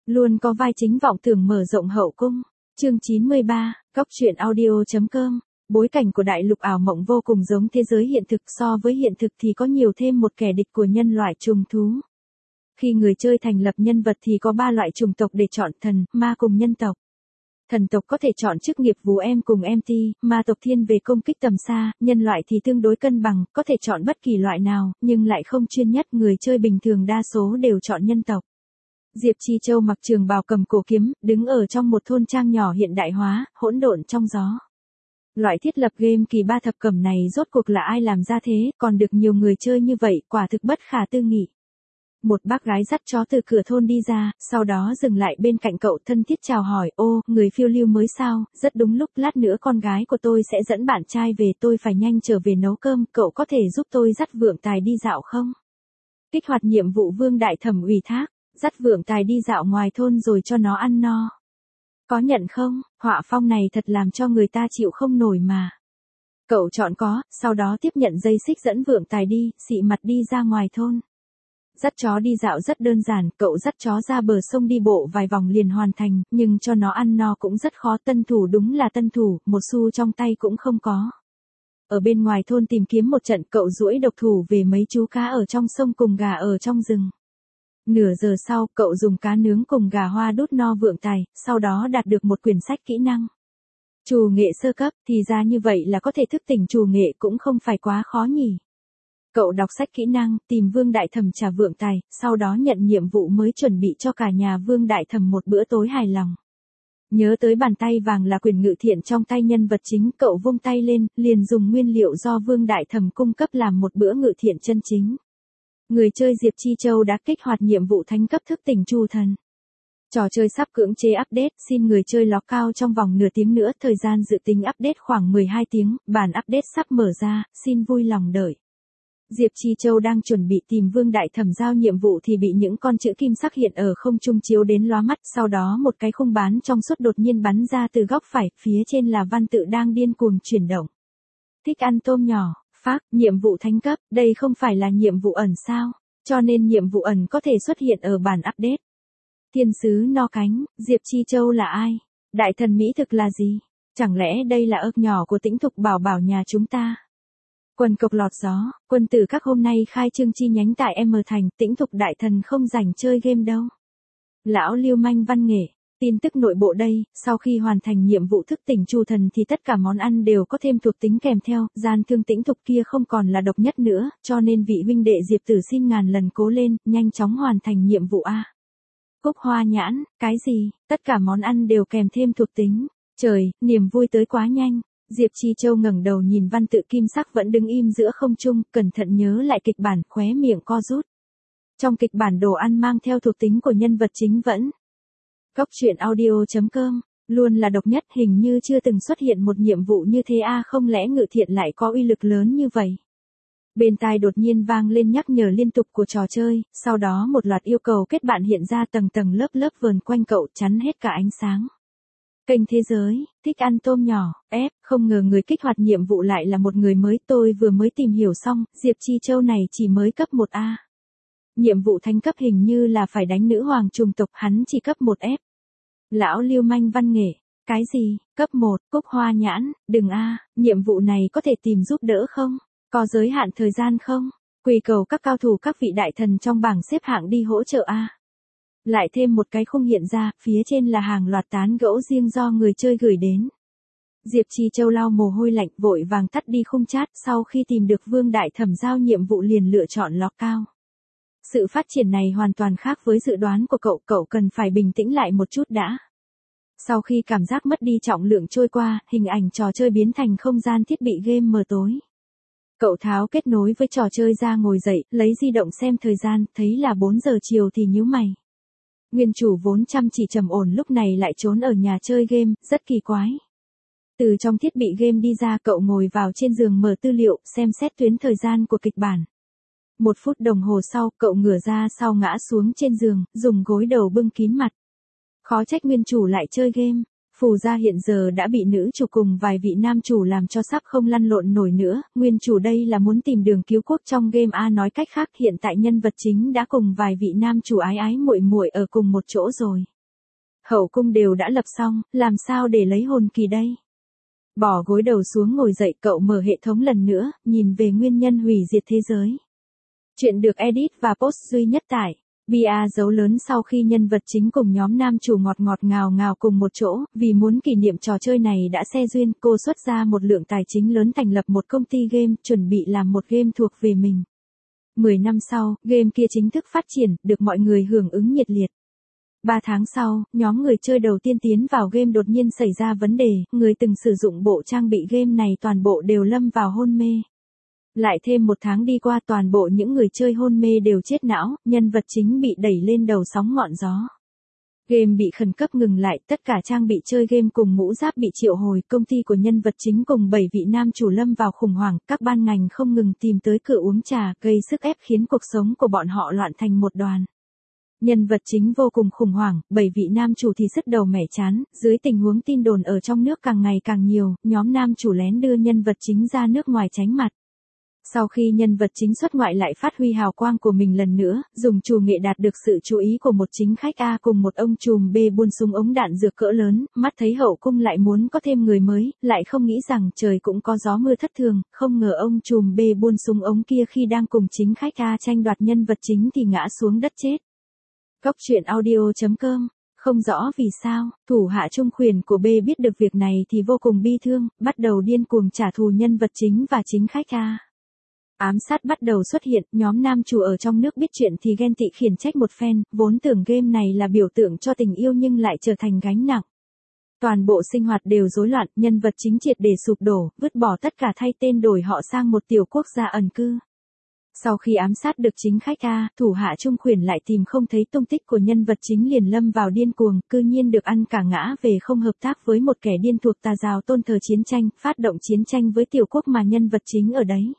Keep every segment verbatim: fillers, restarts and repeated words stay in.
Luôn có vai chính vọng tưởng mở rộng hậu cung. Chương chín mươi ba, Cóc truyện audio.com. Bối cảnh của đại lục ảo mộng vô cùng giống thế giới hiện thực, so với hiện thực thì có nhiều thêm một kẻ địch của nhân loại trùng thú. Khi người chơi thành lập nhân vật thì có ba loại chủng tộc để chọn: thần, ma cùng nhân tộc. Thần tộc có thể chọn chức nghiệp vú em cùng em ti, ma tộc thiên về công kích tầm xa, nhân loại thì tương đối cân bằng, có thể chọn bất kỳ loại nào, nhưng lại không chuyên nhất, người chơi bình thường đa số đều chọn nhân tộc. Diệp Chi Châu mặc trường bào cầm cổ kiếm, đứng ở trong một thôn trang nhỏ hiện đại hóa, hỗn độn trong gió. Loại thiết lập game kỳ ba thập cẩm này rốt cuộc là ai làm ra thế, còn được nhiều người chơi như vậy, quả thực bất khả tư nghị. Một bác gái dắt chó từ cửa thôn đi ra, sau đó dừng lại bên cạnh cậu, thân thiết chào hỏi: ô, người phiêu lưu mới sao, rất đúng lúc, lát nữa con gái của tôi sẽ dẫn bạn trai về, tôi phải nhanh trở về nấu cơm, cậu có thể giúp tôi dắt Vượng Tài đi dạo không? Kích hoạt nhiệm vụ Vương Đại Thẩm ủy thác, dắt Vượng Tài đi dạo ngoài thôn rồi cho nó ăn no. Có nhận không? Họa phong này thật làm cho người ta chịu không nổi mà. Cậu chọn có, sau đó tiếp nhận dây xích dẫn Vượng Tài đi, xị mặt đi ra ngoài thôn. Dắt chó đi dạo rất đơn giản, cậu dắt chó ra bờ sông đi bộ vài vòng liền hoàn thành, nhưng cho nó ăn no cũng rất khó, tân thủ đúng là tân thủ, một xu trong tay cũng không có. Ở bên ngoài thôn tìm kiếm một trận, cậu duỗi độc thủ về mấy chú cá ở trong sông cùng gà ở trong rừng. Nửa giờ sau, cậu dùng cá nướng cùng gà hoa đút no Vượng Tài, sau đó đạt được một quyển sách kỹ năng. Trù nghệ sơ cấp, thì ra như vậy là có thể thức tỉnh trù nghệ, cũng không phải quá khó nhỉ. Cậu đọc sách kỹ năng, tìm Vương Đại Thẩm trả Vượng Tài, sau đó nhận nhiệm vụ mới chuẩn bị cho cả nhà Vương Đại Thẩm một bữa tối hài lòng. Nhớ tới bàn tay vàng là quyền ngự thiện trong tay nhân vật chính, cậu vung tay lên, liền dùng nguyên liệu do Vương Đại Thẩm cung cấp làm một bữa ngự thiện chân chính. Người chơi Diệp Chi Châu đã kích hoạt nhiệm vụ thánh cấp thức tỉnh Chu Thần. Trò chơi sắp cưỡng chế update, xin người chơi ló cao trong vòng nửa tiếng nữa, thời gian dự tính update khoảng mười hai tiếng, bản update sắp mở ra, xin vui lòng đợi. Diệp Chi Châu đang chuẩn bị tìm Vương Đại Thẩm giao nhiệm vụ thì bị những con chữ kim sắc hiện ở không trung chiếu đến lóa mắt, sau đó một cái khung bán trong suốt đột nhiên bắn ra từ góc phải, phía trên là văn tự đang điên cuồng chuyển động. Thích ăn tôm nhỏ, phác, nhiệm vụ thánh cấp, đây không phải là nhiệm vụ ẩn sao, cho nên nhiệm vụ ẩn có thể xuất hiện ở bản update. Thiên sứ no cánh, Diệp Chi Châu là ai? Đại thần mỹ thực là gì? Chẳng lẽ đây là ước nhỏ của Tĩnh Thục Bảo Bảo nhà chúng ta? Quần cộc lọt gió, quân tử các hôm nay khai trương chi nhánh tại M Thành, Tĩnh Thục đại thần không rảnh chơi game đâu. Lão lưu manh văn nghệ, tin tức nội bộ đây, sau khi hoàn thành nhiệm vụ thức tỉnh Chu Thần thì tất cả món ăn đều có thêm thuộc tính kèm theo, gian thương Tĩnh Thục kia không còn là độc nhất nữa, cho nên vị huynh đệ Diệp Tử xin ngàn lần cố lên, nhanh chóng hoàn thành nhiệm vụ A. Cúc hoa nhãn, cái gì, tất cả món ăn đều kèm thêm thuộc tính, trời, niềm vui tới quá nhanh. Diệp Chi Châu ngẩng đầu nhìn văn tự kim sắc vẫn đứng im giữa không trung, cẩn thận nhớ lại kịch bản, khóe miệng co rút. Trong kịch bản đồ ăn mang theo thuộc tính của nhân vật chính vẫn. Cóc truyện audio.com, luôn là độc nhất, hình như chưa từng xuất hiện một nhiệm vụ như thế a, không lẽ ngự thiện lại có uy lực lớn như vậy? Bên tai đột nhiên vang lên nhắc nhở liên tục của trò chơi, sau đó một loạt yêu cầu kết bạn hiện ra tầng tầng lớp lớp vờn quanh cậu, chắn hết cả ánh sáng. Kênh thế giới, thích ăn tôm nhỏ, ép, không ngờ người kích hoạt nhiệm vụ lại là một người mới, tôi vừa mới tìm hiểu xong, Diệp Chi Châu này chỉ mới cấp một A. Nhiệm vụ thánh cấp hình như là phải đánh nữ hoàng trùng tộc, hắn chỉ cấp một ép. Lão lưu manh văn nghệ, cái gì, cấp một, cúc hoa nhãn, đừng A, nhiệm vụ này có thể tìm giúp đỡ không? Có giới hạn thời gian không? Quy cầu các cao thủ các vị đại thần trong bảng xếp hạng đi hỗ trợ A. Lại thêm một cái khung hiện ra, phía trên là hàng loạt tán gẫu riêng do người chơi gửi đến. Diệp Chi Châu lau mồ hôi lạnh, vội vàng tắt đi khung chat, sau khi tìm được Vương Đại Thẩm giao nhiệm vụ liền lựa chọn ló cao. Sự phát triển này hoàn toàn khác với dự đoán của cậu, cậu cần phải bình tĩnh lại một chút đã. Sau khi cảm giác mất đi trọng lượng trôi qua, hình ảnh trò chơi biến thành không gian thiết bị game mờ tối. Cậu tháo kết nối với trò chơi ra ngồi dậy, lấy di động xem thời gian, thấy là bốn giờ chiều thì nhíu mày. Nguyên chủ vốn chăm chỉ trầm ổn lúc này lại trốn ở nhà chơi game, rất kỳ quái. Từ trong thiết bị game đi ra, cậu ngồi vào trên giường mở tư liệu, xem xét tuyến thời gian của kịch bản. Một phút đồng hồ sau, cậu ngửa ra sau ngã xuống trên giường, dùng gối đầu bưng kín mặt. Khó trách nguyên chủ lại chơi game. Phù gia hiện giờ đã bị nữ chủ cùng vài vị nam chủ làm cho sắp không lăn lộn nổi nữa, nguyên chủ đây là muốn tìm đường cứu quốc trong game A, nói cách khác hiện tại nhân vật chính đã cùng vài vị nam chủ ái ái muội muội ở cùng một chỗ rồi. Hậu cung đều đã lập xong, làm sao để lấy hồn kỳ đây? Bỏ gối đầu xuống ngồi dậy, cậu mở hệ thống lần nữa, nhìn về nguyên nhân hủy diệt thế giới. Chuyện được edit và post duy nhất tại bê a dấu lớn sau khi nhân vật chính cùng nhóm nam chủ ngọt ngọt ngào ngào cùng một chỗ, vì muốn kỷ niệm trò chơi này đã xe duyên, cô xuất ra một lượng tài chính lớn thành lập một công ty game, chuẩn bị làm một game thuộc về mình. mười năm sau, game kia chính thức phát triển, được mọi người hưởng ứng nhiệt liệt. ba tháng sau, nhóm người chơi đầu tiên tiến vào game đột nhiên xảy ra vấn đề, người từng sử dụng bộ trang bị game này toàn bộ đều lâm vào hôn mê. Lại thêm một tháng đi qua, toàn bộ những người chơi hôn mê đều chết não, nhân vật chính bị đẩy lên đầu sóng ngọn gió. Game bị khẩn cấp ngừng lại, tất cả trang bị chơi game cùng mũ giáp bị triệu hồi, công ty của nhân vật chính cùng bảy vị nam chủ lâm vào khủng hoảng, các ban ngành không ngừng tìm tới cửa uống trà, gây sức ép khiến cuộc sống của bọn họ loạn thành một đoàn. Nhân vật chính vô cùng khủng hoảng, bảy vị nam chủ thì sứt đầu mẻ chán, dưới tình huống tin đồn ở trong nước càng ngày càng nhiều, nhóm nam chủ lén đưa nhân vật chính ra nước ngoài tránh mặt. Sau khi nhân vật chính xuất ngoại lại phát huy hào quang của mình lần nữa, dùng trù nghệ đạt được sự chú ý của một chính khách A cùng một ông trùm B buôn súng ống đạn dược cỡ lớn, mắt thấy hậu cung lại muốn có thêm người mới, lại không nghĩ rằng trời cũng có gió mưa thất thường, không ngờ ông trùm B buôn súng ống kia khi đang cùng chính khách A tranh đoạt nhân vật chính thì ngã xuống đất chết. Góc truyện audio chấm com. Không rõ vì sao, thủ hạ trung khuyển của B biết được việc này thì vô cùng bi thương, bắt đầu điên cuồng trả thù nhân vật chính và chính khách A. Ám sát bắt đầu xuất hiện, nhóm nam chủ ở trong nước biết chuyện thì ghen tị khiển trách một phen, vốn tưởng game này là biểu tượng cho tình yêu nhưng lại trở thành gánh nặng. Toàn bộ sinh hoạt đều rối loạn, nhân vật chính triệt để sụp đổ, vứt bỏ tất cả thay tên đổi họ sang một tiểu quốc gia ẩn cư. Sau khi ám sát được chính khách A, thủ hạ trung khuyển lại tìm không thấy tung tích của nhân vật chính liền lâm vào điên cuồng, cư nhiên được ăn cả ngã về không hợp tác với một kẻ điên thuộc tà giáo tôn thờ chiến tranh, phát động chiến tranh với tiểu quốc mà nhân vật chính ở đấy.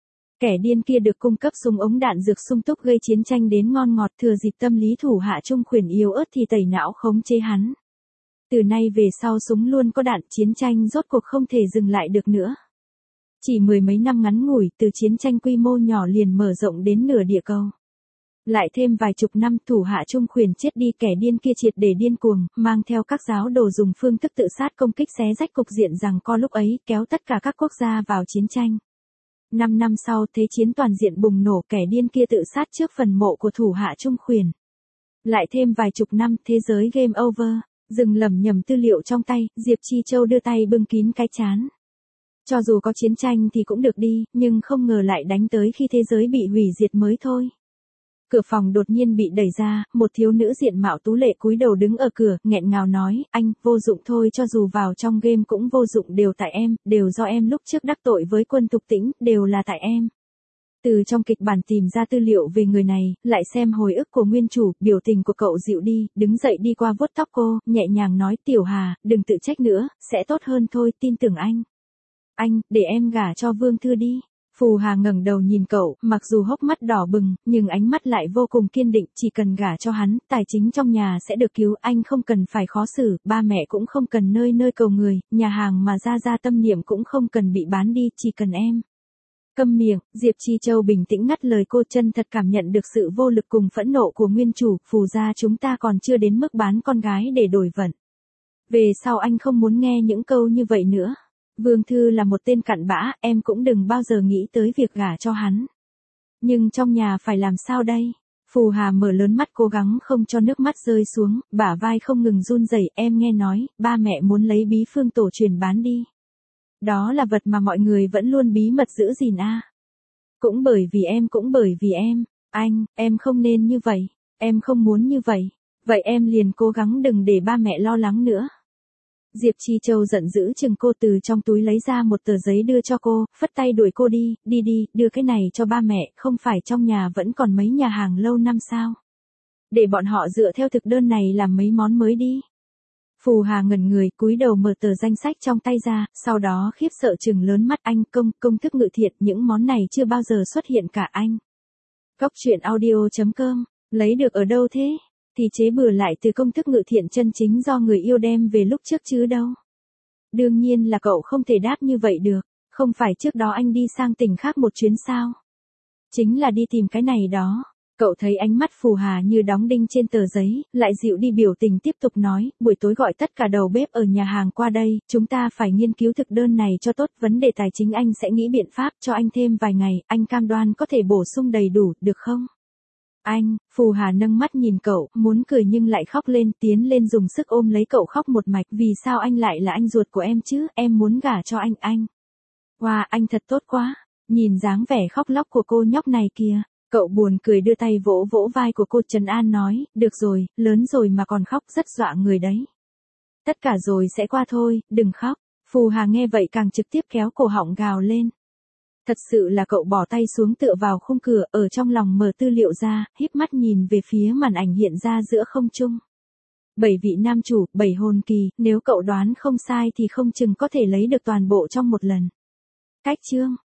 Kẻ điên kia được cung cấp súng ống đạn dược sung túc gây chiến tranh đến ngon ngọt, thừa dịp tâm lý thủ hạ trung khuyển yếu ớt thì tẩy não khống chế hắn. Từ nay về sau súng luôn có đạn, chiến tranh rốt cuộc không thể dừng lại được nữa. Chỉ mười mấy năm ngắn ngủi, từ chiến tranh quy mô nhỏ liền mở rộng đến nửa địa cầu. Lại thêm vài chục năm, thủ hạ trung khuyển chết đi, kẻ điên kia triệt để điên cuồng, mang theo các giáo đồ dùng phương thức tự sát công kích xé rách cục diện rằng co lúc ấy, kéo tất cả các quốc gia vào chiến tranh. Năm năm sau, thế chiến toàn diện bùng nổ, kẻ điên kia tự sát trước phần mộ của thủ hạ trung khuyển. Lại thêm vài chục năm, thế giới game over, dừng lầm nhầm tư liệu trong tay, Diệp Chi Châu đưa tay bưng kín cái trán. Cho dù có chiến tranh thì cũng được đi, nhưng không ngờ lại đánh tới khi thế giới bị hủy diệt mới thôi. Cửa phòng đột nhiên bị đẩy ra, một thiếu nữ diện mạo tú lệ cúi đầu đứng ở cửa, nghẹn ngào nói, anh, vô dụng thôi, cho dù vào trong game cũng vô dụng, đều tại em, đều do em lúc trước đắc tội với Quân Tục Tĩnh, đều là tại em. Từ trong kịch bản tìm ra tư liệu về người này, lại xem hồi ức của nguyên chủ, biểu tình của cậu dịu đi, đứng dậy đi qua vuốt tóc cô, nhẹ nhàng nói, Tiểu Hà, đừng tự trách nữa, sẽ tốt hơn thôi, tin tưởng anh. Anh, để em gả cho Vương Thư đi. Phù Hà ngẩng đầu nhìn cậu, mặc dù hốc mắt đỏ bừng, nhưng ánh mắt lại vô cùng kiên định, chỉ cần gả cho hắn, tài chính trong nhà sẽ được cứu, anh không cần phải khó xử, ba mẹ cũng không cần nơi nơi cầu người, nhà hàng mà ra ra tâm niệm cũng không cần bị bán đi, chỉ cần em. Câm miệng, Diệp Chi Châu bình tĩnh ngắt lời cô, chân thật cảm nhận được sự vô lực cùng phẫn nộ của nguyên chủ, Phù gia chúng ta còn chưa đến mức bán con gái để đổi vận. Về sau anh không muốn nghe những câu như vậy nữa. Vương Thư là một tên cặn bã, em cũng đừng bao giờ nghĩ tới việc gả cho hắn. Nhưng trong nhà phải làm sao đây? Phù Hà mở lớn mắt cố gắng không cho nước mắt rơi xuống, bả vai không ngừng run rẩy, em nghe nói, ba mẹ muốn lấy bí phương tổ truyền bán đi. Đó là vật mà mọi người vẫn luôn bí mật giữ gìn a. Cũng bởi vì em, cũng bởi vì em, anh, em không nên như vậy, em không muốn như vậy, vậy em liền cố gắng đừng để ba mẹ lo lắng nữa. Diệp Chi Châu giận dữ chừng cô, từ trong túi lấy ra một tờ giấy đưa cho cô, phất tay đuổi cô đi, đi đi, đưa cái này cho ba mẹ, không phải trong nhà vẫn còn mấy nhà hàng lâu năm sao. Để bọn họ dựa theo thực đơn này làm mấy món mới đi. Phù Hà ngẩn người, cúi đầu mở tờ danh sách trong tay ra, sau đó khiếp sợ trừng lớn mắt, anh, công, công thức ngự thiện, những món này chưa bao giờ xuất hiện cả anh. Góc truyện audio chấm com, lấy được ở đâu thế? Thì chế bừa lại từ công thức ngự thiện chân chính do người yêu đem về lúc trước chứ đâu. Đương nhiên là cậu không thể đáp như vậy được, không phải trước đó anh đi sang tỉnh khác một chuyến sao? Chính là đi tìm cái này đó. Cậu thấy ánh mắt Phù Hà như đóng đinh trên tờ giấy, lại dịu đi biểu tình tiếp tục nói, buổi tối gọi tất cả đầu bếp ở nhà hàng qua đây, chúng ta phải nghiên cứu thực đơn này cho tốt, vấn đề tài chính anh sẽ nghĩ biện pháp cho anh thêm vài ngày, anh cam đoan có thể bổ sung đầy đủ, được không? Anh, Phù Hà nâng mắt nhìn cậu, muốn cười nhưng lại khóc lên, tiến lên dùng sức ôm lấy cậu khóc một mạch, vì sao anh lại là anh ruột của em chứ, em muốn gả cho anh, anh. Wow, anh thật tốt quá, nhìn dáng vẻ khóc lóc của cô nhóc này kìa. Cậu buồn cười đưa tay vỗ vỗ vai của cô trấn an nói, được rồi, lớn rồi mà còn khóc rất dọa người đấy. Tất cả rồi sẽ qua thôi, đừng khóc. Phù Hà nghe vậy càng trực tiếp kéo cổ họng gào lên. Thật sự là cậu bỏ tay xuống tựa vào khung cửa, ở trong lòng mở tư liệu ra, híp mắt nhìn về phía màn ảnh hiện ra giữa không trung. Bảy vị nam chủ, bảy hồn kỳ, nếu cậu đoán không sai thì không chừng có thể lấy được toàn bộ trong một lần. Cách chương